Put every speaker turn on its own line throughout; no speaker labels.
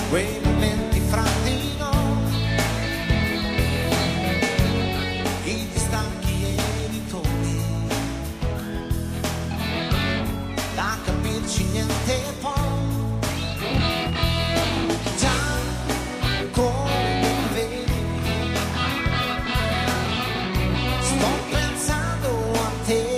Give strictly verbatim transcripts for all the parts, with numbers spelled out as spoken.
quei momenti fra di noi, i distacchi e i ritorni, da capirci niente poi. Già come vedi, sto pensando a te.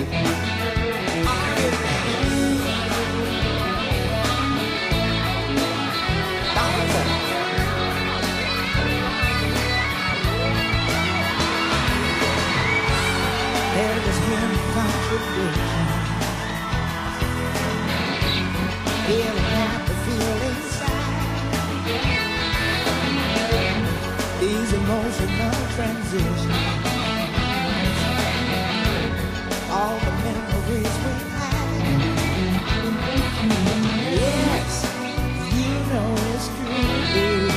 Feeling what I feel inside. These emotional transitions, all the memories we had. Yes, you know it's true.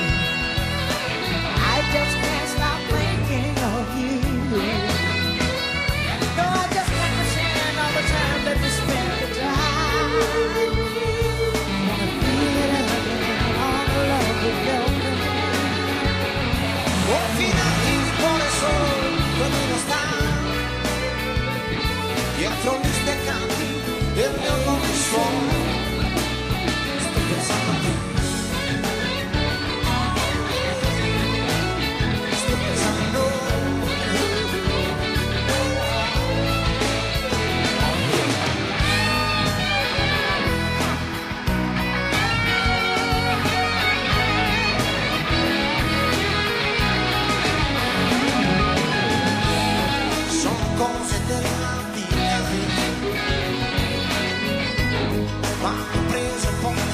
I just can't stop thinking of you. No, I just can't stand all the time that we spend the time. Dietro gli steccati del mio nuovo suono, sto pensando a te, sto pensando a te. Sono cose della vita, ma ho preso un po'